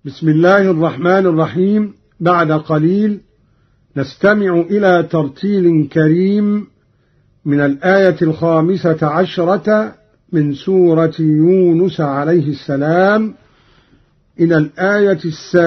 بسم الله الرحمن الرحيم. بعد قليل نستمع إلى ترتيل كريم من الآية 15 من سورة يونس عليه السلام إلى الآية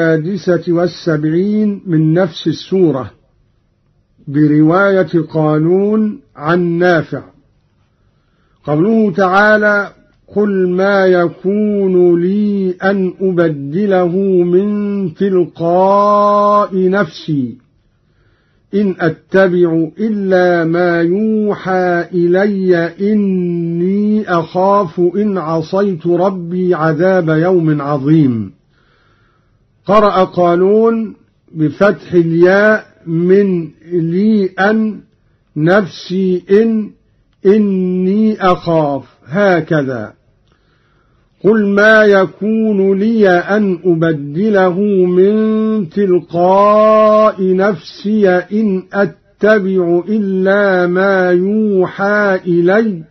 76 من نفس السورة، برواية قالون عن نافع. قوله تعالى: قل ما يكون لي أن أبدله من تلقاء نفسي إن أتبع إلا ما يوحى إلي إني أخاف إن عصيت ربي عذاب يوم عظيم. قرأ قالون بفتح الياء من لي أن نفسي إني أخاف، هكذا. قل ما يكون لي أن أبدله من تلقاء نفسي إن أتبع إلا ما يوحى إلي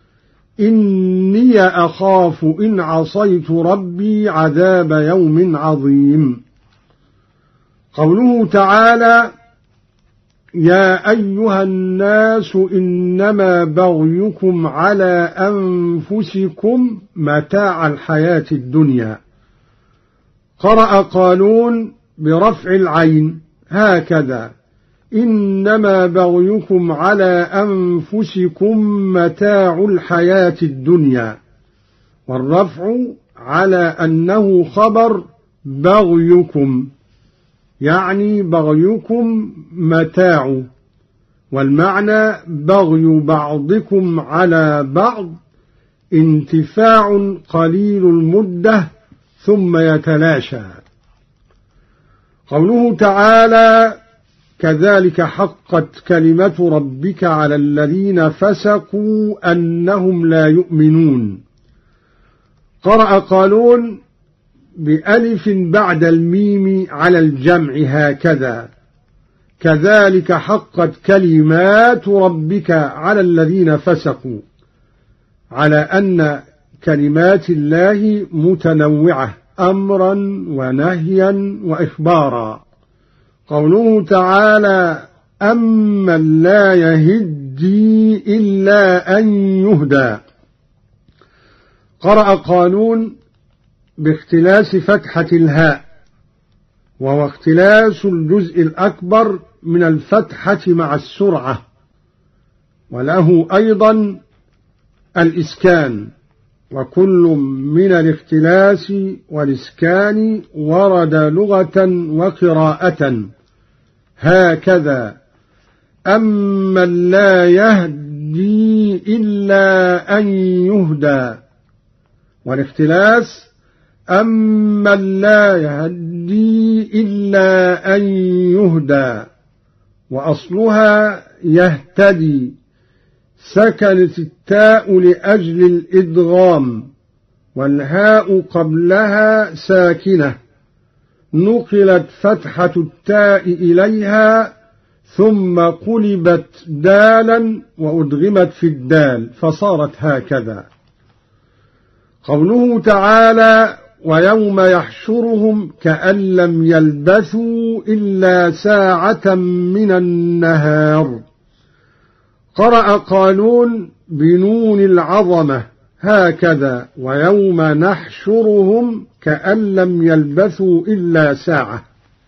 إني أخاف إن عصيت ربي عذاب يوم عظيم. قوله تعالى: يا أيها الناس إنما بغيكم على أنفسكم متاع الحياة الدنيا. قرأ قالون برفع العين، هكذا: إنما بغيكم على أنفسكم متاع الحياة الدنيا، والرفع على أنه خبر بغيكم، يعني بغيكم متاع، والمعنى بغي بعضكم على بعض، انتفاع قليل المدة ثم يتلاشى. قوله تعالى: كذلك حقت كلمة ربك على الذين فسقوا أنهم لا يؤمنون. قرأ قالون بألف بعد الميم على الجمع، هكذا: كذلك حقت كلمات ربك على الذين فسقوا، على أن كلمات الله متنوعة أمرا ونهيا وإخبارا. قوله تعالى: أمن لا يهدي إلا أن يهدى. قرأ قالون باختلاس فتحة الهاء، وهو اختلاس الجزء الأكبر من الفتحة مع السرعة، وله أيضا الإسكان، وكل من الاختلاس والإسكان ورد لغة وقراءة، هكذا: أمن لا يهدي إلا أن يهدى، والاختلاس أمن لا يهدي إلا أن يهدى، وأصلها يهتدي، سكنت التاء لأجل الإدغام، والهاء قبلها ساكنة، نقلت فتحة التاء إليها ثم قلبت دالا وأدغمت في الدال فصارت هكذا. قوله تعالى: ويوم يحشرهم كأن لم يلبثوا إلا ساعة من النهار. قرأ قالون بنون العظمة، هكذا: ويوم نحشرهم كأن لم يلبثوا إلا ساعة.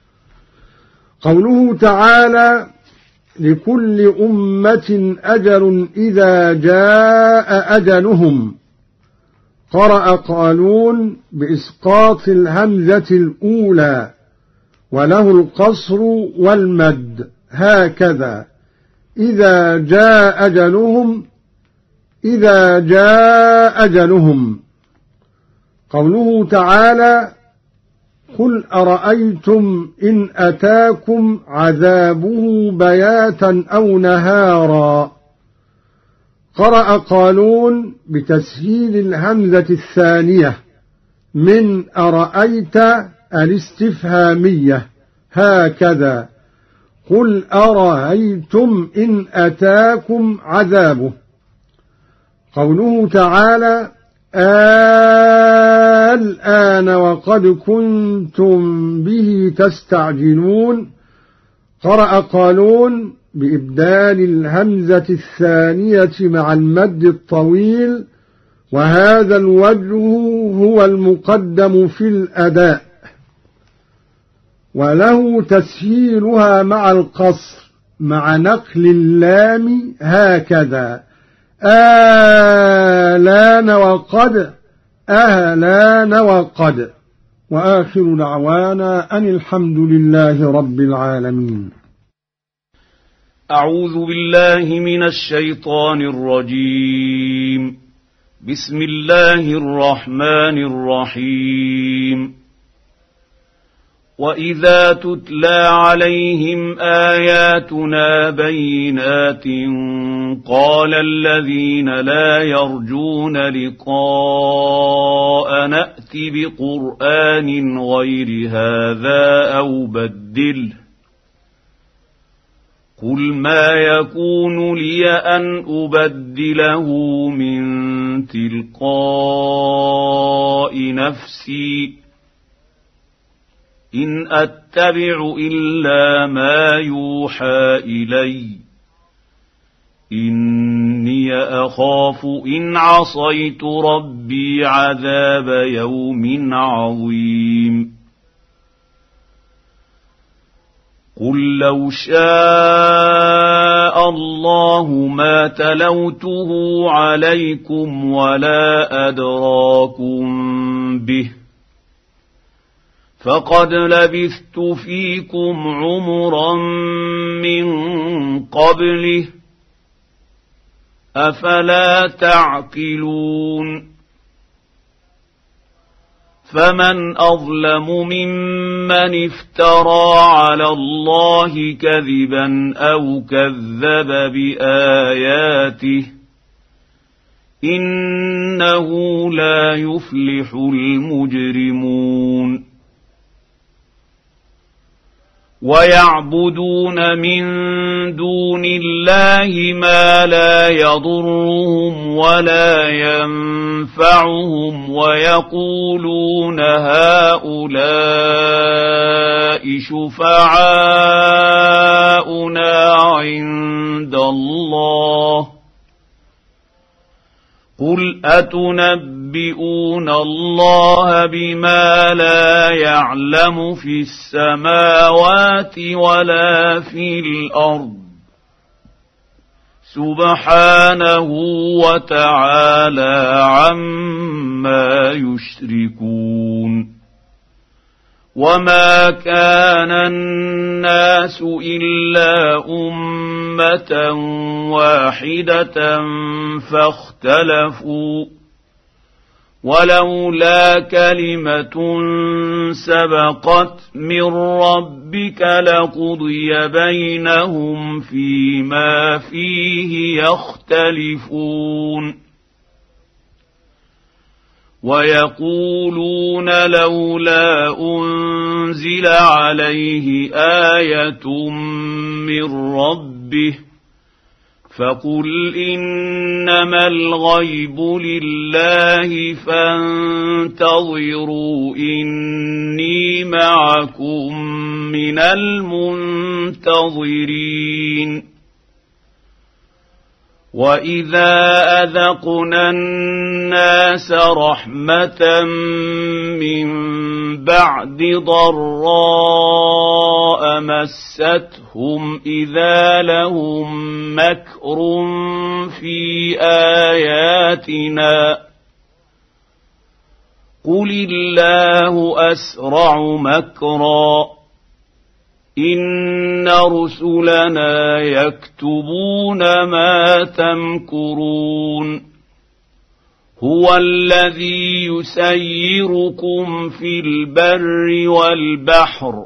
قوله تعالى: لكل أمة أجل إذا جاء أجلهم. قرأ قالون بإسقاط الهمزة الأولى، وله القصر والمد، هكذا: إذا جاء أجلهم، إذا جاء أجلهم. قوله تعالى: قل أرأيتم إن أتاكم عذابه بياتا أو نهارا. قرأ قالون بتسهيل الهمزة الثانية من أرأيت الاستفهامية، هكذا: قل أرأيتم إن أتاكم عذابه. قوله تعالى: الآن وقد كنتم به تستعجلون. قرأ قالون بإبدال الهمزة الثانية مع المد الطويل، وهذا الوجه هو المقدم في الأداء، وله تسهيلها مع القصر مع نقل اللام هكذا: آلان وقد، أهلان وقد. وآخر دعوانا أن الحمد لله رب العالمين. أعوذ بالله من الشيطان الرجيم. بسم الله الرحمن الرحيم. وإذا تتلى عليهم آياتنا بينات قال الذين لا يرجون لقاء نأت بقرآن غير هذا أو بدله قل ما يكون لي أن أبدله من تلقاء نفسي إن أتبع إلا ما يوحى إلي إني أخاف إن عصيت ربي عذاب يوم عظيم. قل لو شاء الله ما تلوته عليكم ولا أدراكم به فقد لبثت فيكم عمرا من قبله أفلا تعقلون. فمن أظلم ممن افترى على الله كذبا أو كذب بآياته إنه لا يفلح المجرمون. ويعبدون من دون الله ما لا يضرهم ولا ينفعهم ويقولون هؤلاء شفعاؤنا عند الله قل أتنبئون الله بما لا يعلم في السماوات ولا في الأرض سبحانه وتعالى عما يشركون. وما كان الناس إلا أمة واحدة فاختلفوا ولولا كلمة سبقت من ربك لقضي بينهم فيما فيه يختلفون. ويقولون لولا أنزل عليه آية من ربه فقل إنما الغيب لله فانتظروا إني معكم من المنتظرين. وإذا أذقنا الناس رحمة من بعد ضراء مستهم إذا لهم مكر في آياتنا قل الله أسرع مكرا إن رسلنا يكتبون ما تمكرون. هو الذي يسيركم في البر والبحر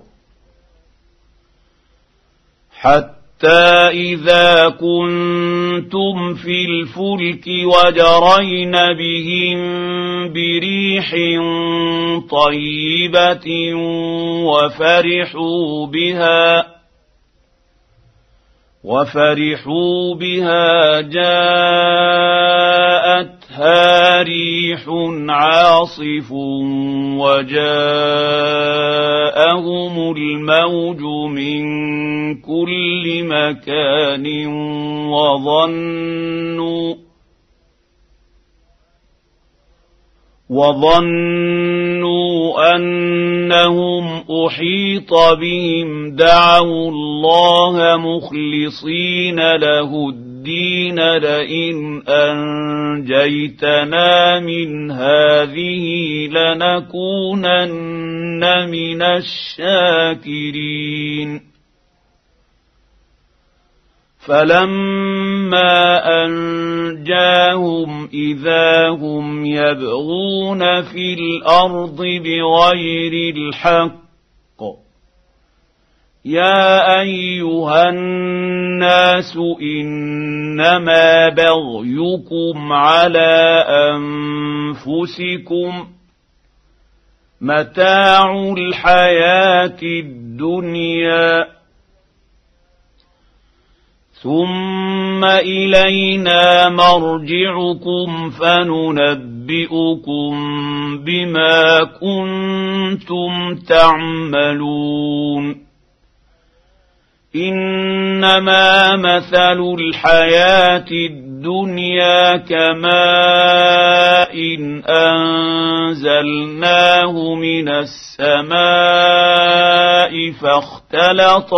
حتى إذا كنتم في الفلك وجرين بهم بريح طيبة وفرحوا بها جاءتها أتتها ريح عاصف وجاءهم الموج من كل مكان وظنوا أنهم أحيط بهم دعوا الله مخلصين له الدين لئن أنجيتنا من هذه لنكونن من الشاكرين فلما أنجاهم إذا هم يبغون في الأرض بغير الحق يا أيها الناس إنما بغيكم على أنفسكم متاع الحياة الدنيا ثم إلينا مرجعكم فننبئكم بما كنتم تعملون إنما مثل الحياة الدنيا كماء أنزلناه من السماء فاختلط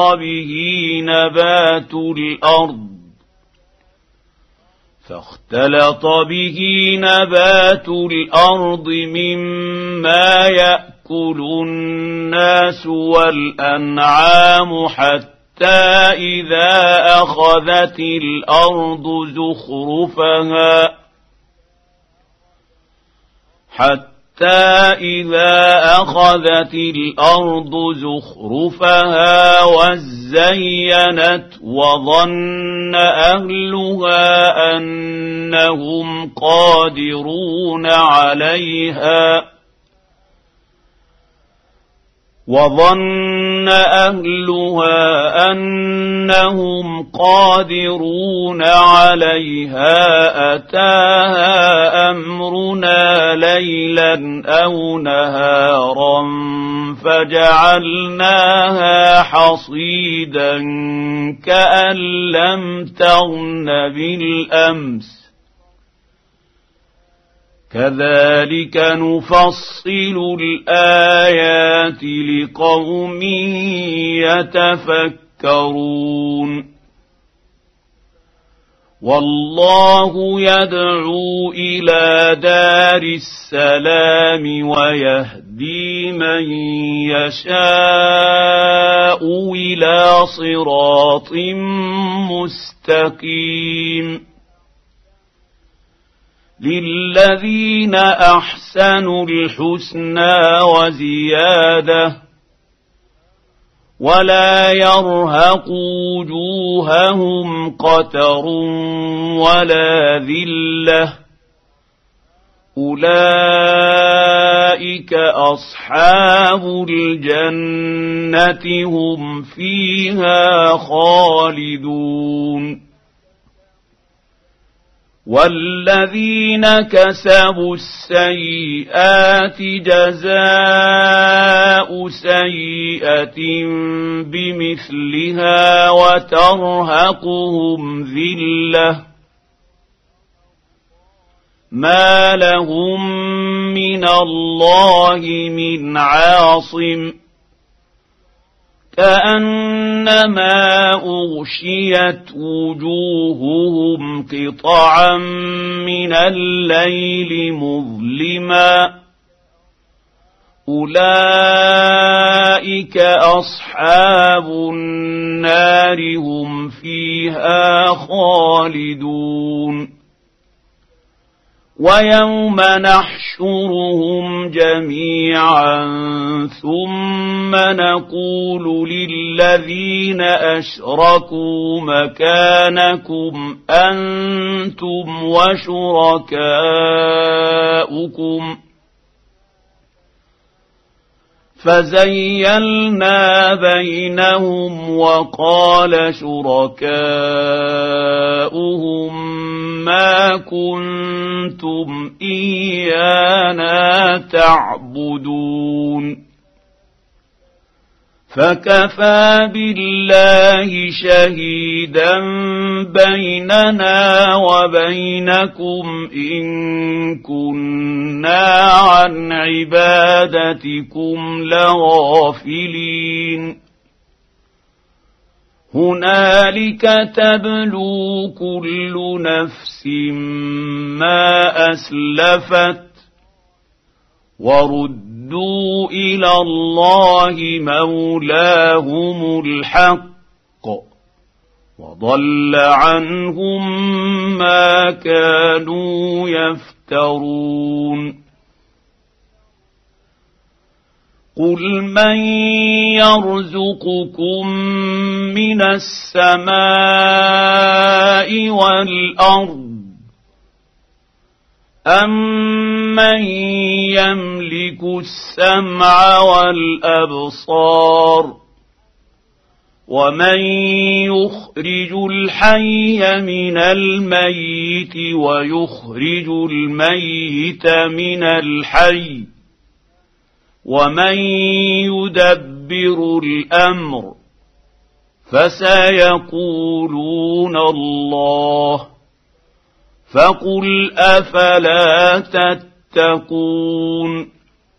به نبات الأرض مما يأكل الناس والأنعام حتى إذا أخذت الأرض زخرفها وزينت وظن أهلها أنهم قادرون عليها أتاها أمرنا ليلا أو نهارا فجعلناها حصيدا كأن لم تغن بالأمس كذلك نفصل الآيات لقوم يتفكرون والله يدعو إلى دار السلام ويهدي من يشاء إلى صراط مستقيم للذين أحسنوا الحسنى وزيادة ولا يرهق وجوههم قتر ولا ذلة أولئك أصحاب الجنة هم فيها خالدون والذين كسبوا السيئات جزاء سيئة بمثلها وترهقهم ذلة ما لهم من الله من عاصم كأنما أغشيت وجوههم قطعا من الليل مظلما أولئك أصحاب النار هم فيها خالدون ويوم نحشرهم جميعا ثم نقول للذين أشركوا مكانكم أنتم وشركاؤكم فزيلنا بينهم وقال شركاؤهم ما كنتم إيانا تعبدون فكفى بالله شهيدا بيننا وبينكم إن كنا عن عبادتكم لغافلين هنالك تبلو كل نفس ما أسلفت وردوا إلى الله مولاهم الحق وضل عنهم ما كانوا يفترون قل من يرزقكم من السماء والأرض أَمَّن يَمْلِكُ السَّمْعَ وَالْأَبْصَارَ وَمَن يُخْرِجُ الْحَيَّ مِنَ الْمَيِّتِ وَيُخْرِجُ الْمَيِّتَ مِنَ الْحَيِّ وَمَن يُدَبِّرُ الْأَمْرَ فَسَيَقُولُونَ اللَّهُ فقل أفلا تتقون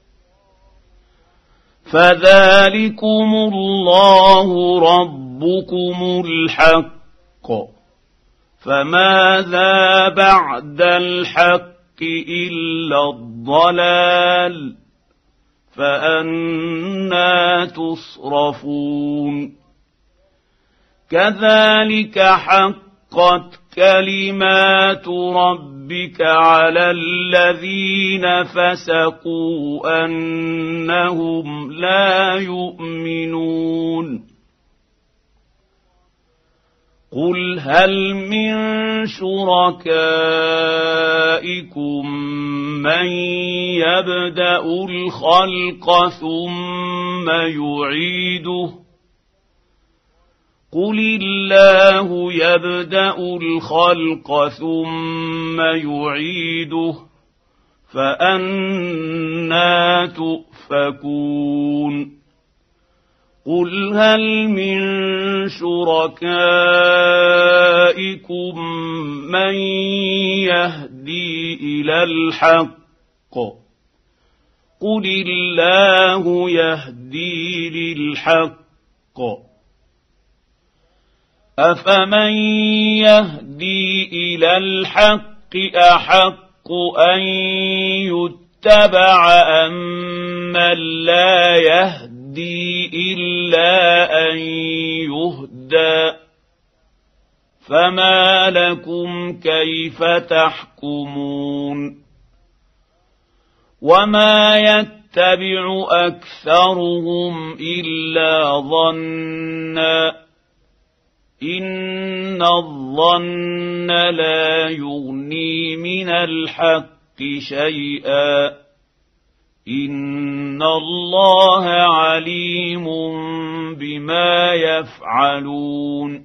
فذلكم الله ربكم الحق فماذا بعد الحق إلا الضلال فأنى تصرفون كذلك حقت كلمات ربك على الذين فسقوا أنهم لا يؤمنون قل هل من شركائكم من يبدأ الخلق ثم يعيده قل الله يبدأ الخلق ثم يعيده فأنى تؤفكون قل هل من شركائكم من يهدي إلى الحق قل الله يهدي للحق أفمن يهدي إلى الحق أحق أن يتبع أمن لا يهدي إلا أن يهدى فما لكم كيف تحكمون وما يتبع أكثرهم إلا ظنًّا إن الظن لا يغني من الحق شيئا إن الله عليم بما يفعلون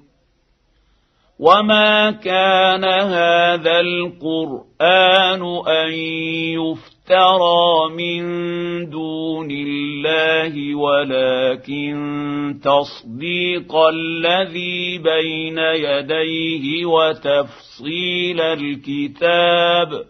وما كان هذا القرآن أن يفترى من دون الله ولكن تصديق الذي بين يديه وتفصيل الكتاب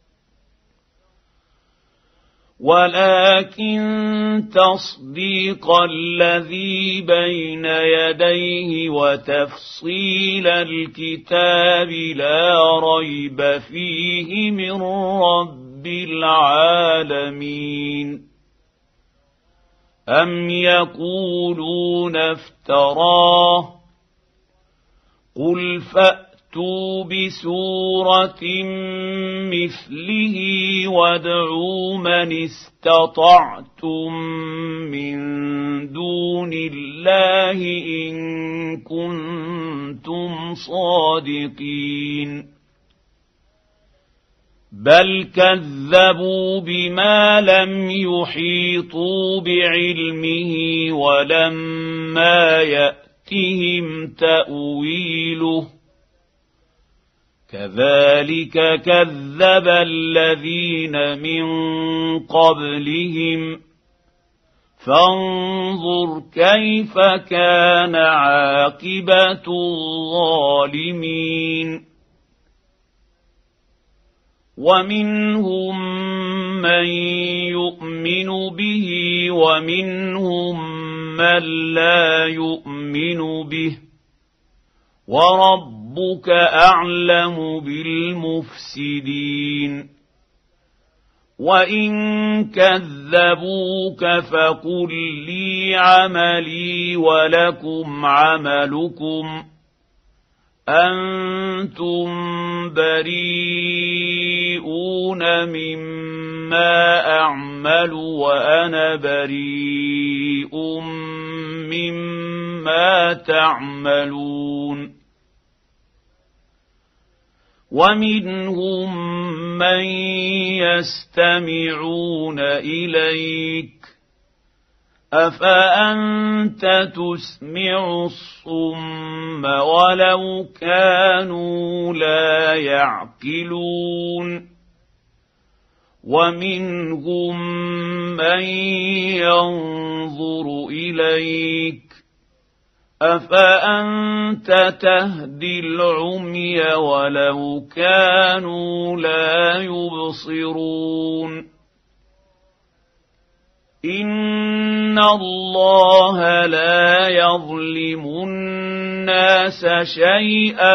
ولكن تصديق الذي بين يديه وتفصيل الكتاب لا ريب فيه من رب العالمين أم يقولون افتراه قل فأتوا بسورة مثله وادعوا من استطعتم من دون الله إن كنتم صادقين بل كذبوا بما لم يحيطوا بعلمه ولما يأتهم تأويله كذلك كذب الذين من قبلهم فانظر كيف كان عاقبة الظالمين ومنهم من يؤمن به ومنهم من لا يؤمن به وربك أعلم بالمفسدين وإن كذبوك فقل لي عملي ولكم عملكم أنتم بريئون مما أعمل وأنا بريء مما تعملون ومنهم من يستمعون إليك أفأنت تسمع الصم ولو كانوا لا يعقلون ومنهم من ينظر إليك أفأنت تهدي العمي ولو كانوا لا يبصرون إن الله لا يظلم الناس شيئا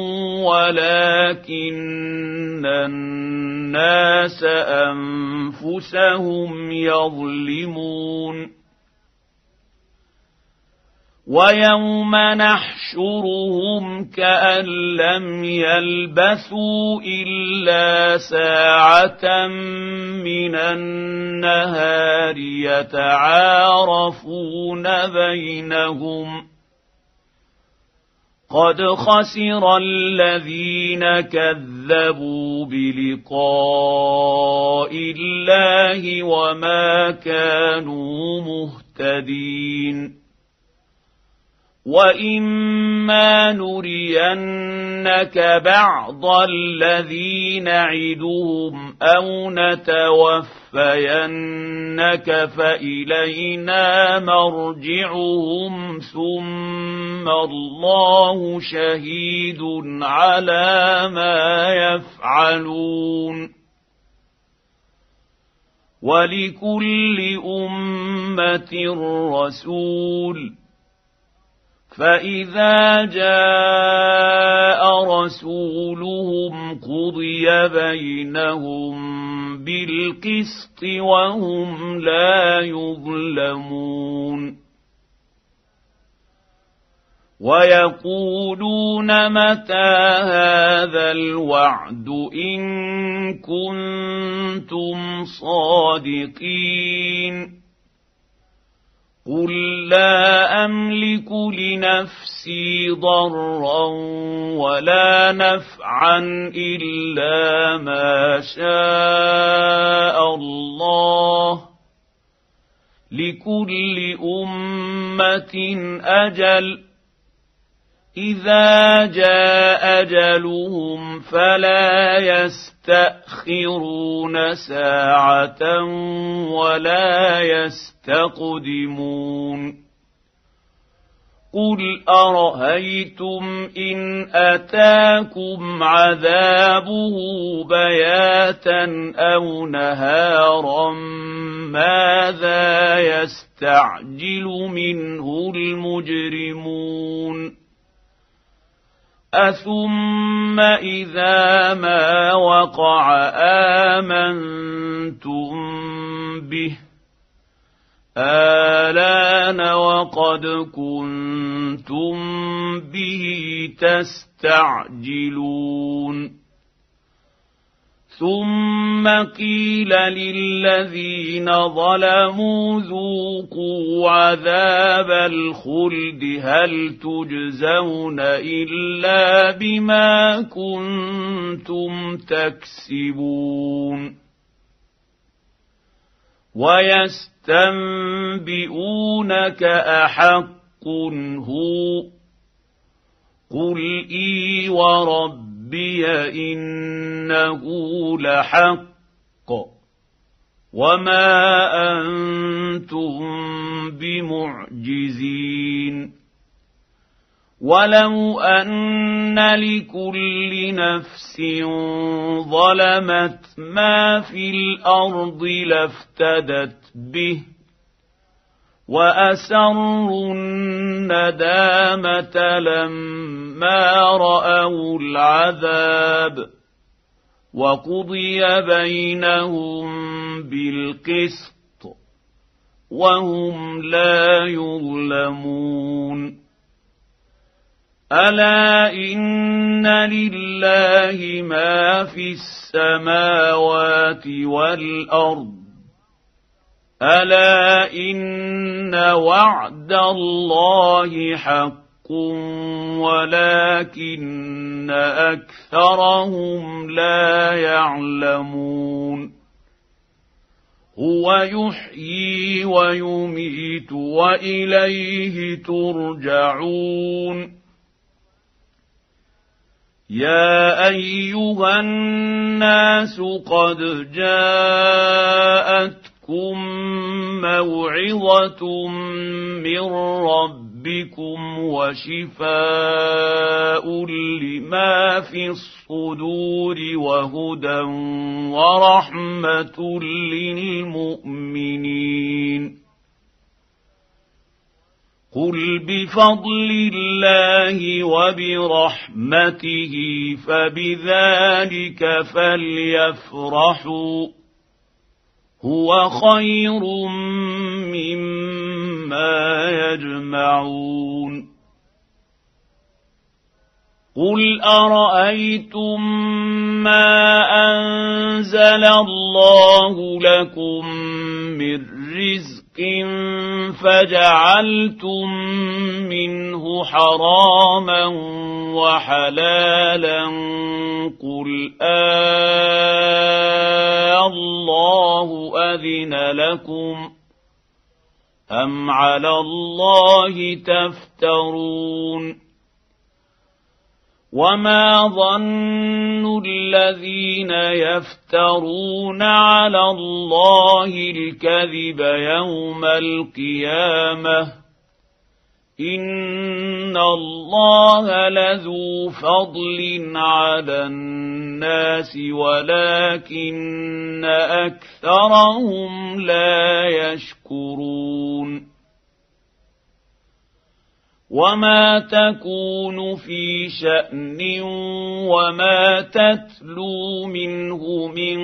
ولكن الناس أنفسهم يظلمون ويوم نحشرهم كأن لم يلبثوا إلا ساعة من النهار يتعارفون بينهم قد خسر الذين كذبوا بلقاء الله وما كانوا مهتدين وإما نرينك بعض الذي نعدهم أو نتوفينك فإلينا مرجعهم ثم الله شهيد على ما يفعلون ولكل أمة رسول فإذا جاء رسولهم قضي بينهم بالقسط وهم لا يظلمون ويقولون متى هذا الوعد إن كنتم صادقين قل لا أملك لنفسي ضرا ولا نفعا إلا ما شاء الله لكل أمة أجل إذا جاء أجلهم فلا يستأخرون ساعة ولا يستقدمون قل أرأيتم إن أتاكم عذابه بياتا أو نهارا ماذا يستعجل منه المجرمون أثم إذا ما وقع آمنتم به آلان وقد كنتم به تستعجلون ثم قيل للذين ظلموا ذوقوا عذاب الخلد هل تجزون إلا بما كنتم تكسبون ويستنبئونك أحق هو قل إي وربي إنه لحق وما أنتم بمعجزين ولو أن لكل نفس ظلمت ما في الأرض لافتدت به وأسروا الندامة لما رأوا العذاب وقضي بينهم بالقسط وهم لا يظلمون ألا إن لله ما في السماوات والأرض ألا إن وعد الله حق ولكن أكثرهم لا يعلمون هو يحيي ويميت وإليه ترجعون يا أيها الناس قد جاءتكم موعظة من ربكم وشفاء لما في الصدور وهدى ورحمة للمؤمنين قل بفضل الله وبرحمته فبذلك فليفرحوا هو خير مما يجمعون قل أرأيتم ما أنزل الله لكم من رزق فجعلتم منه حراما وحلالا قل الله أذن لكم أم على الله تفترون وما ظن الذين يفترون على الله الكذب يوم القيامة إن الله لذو فضل على الناس ولكن أكثرهم لا يشكرون وما تكون في شأن وما تتلو منه من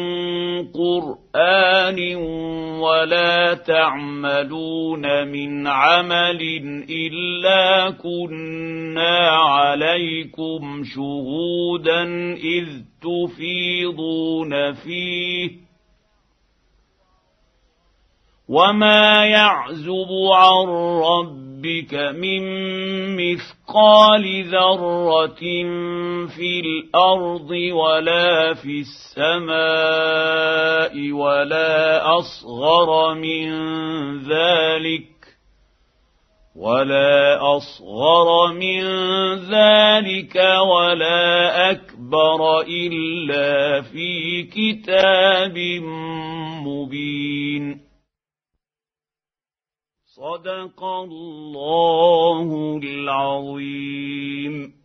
قرآن ولا تعملون من عمل إلا كنا عليكم شهودا إذ تفيضون فيه وما يعزب عن ربك من مثقال ذرة في الأرض ولا في السماء ولا أصغر من ذلك ولا أكبر إلا في كتاب مبين صدق الله العظيم.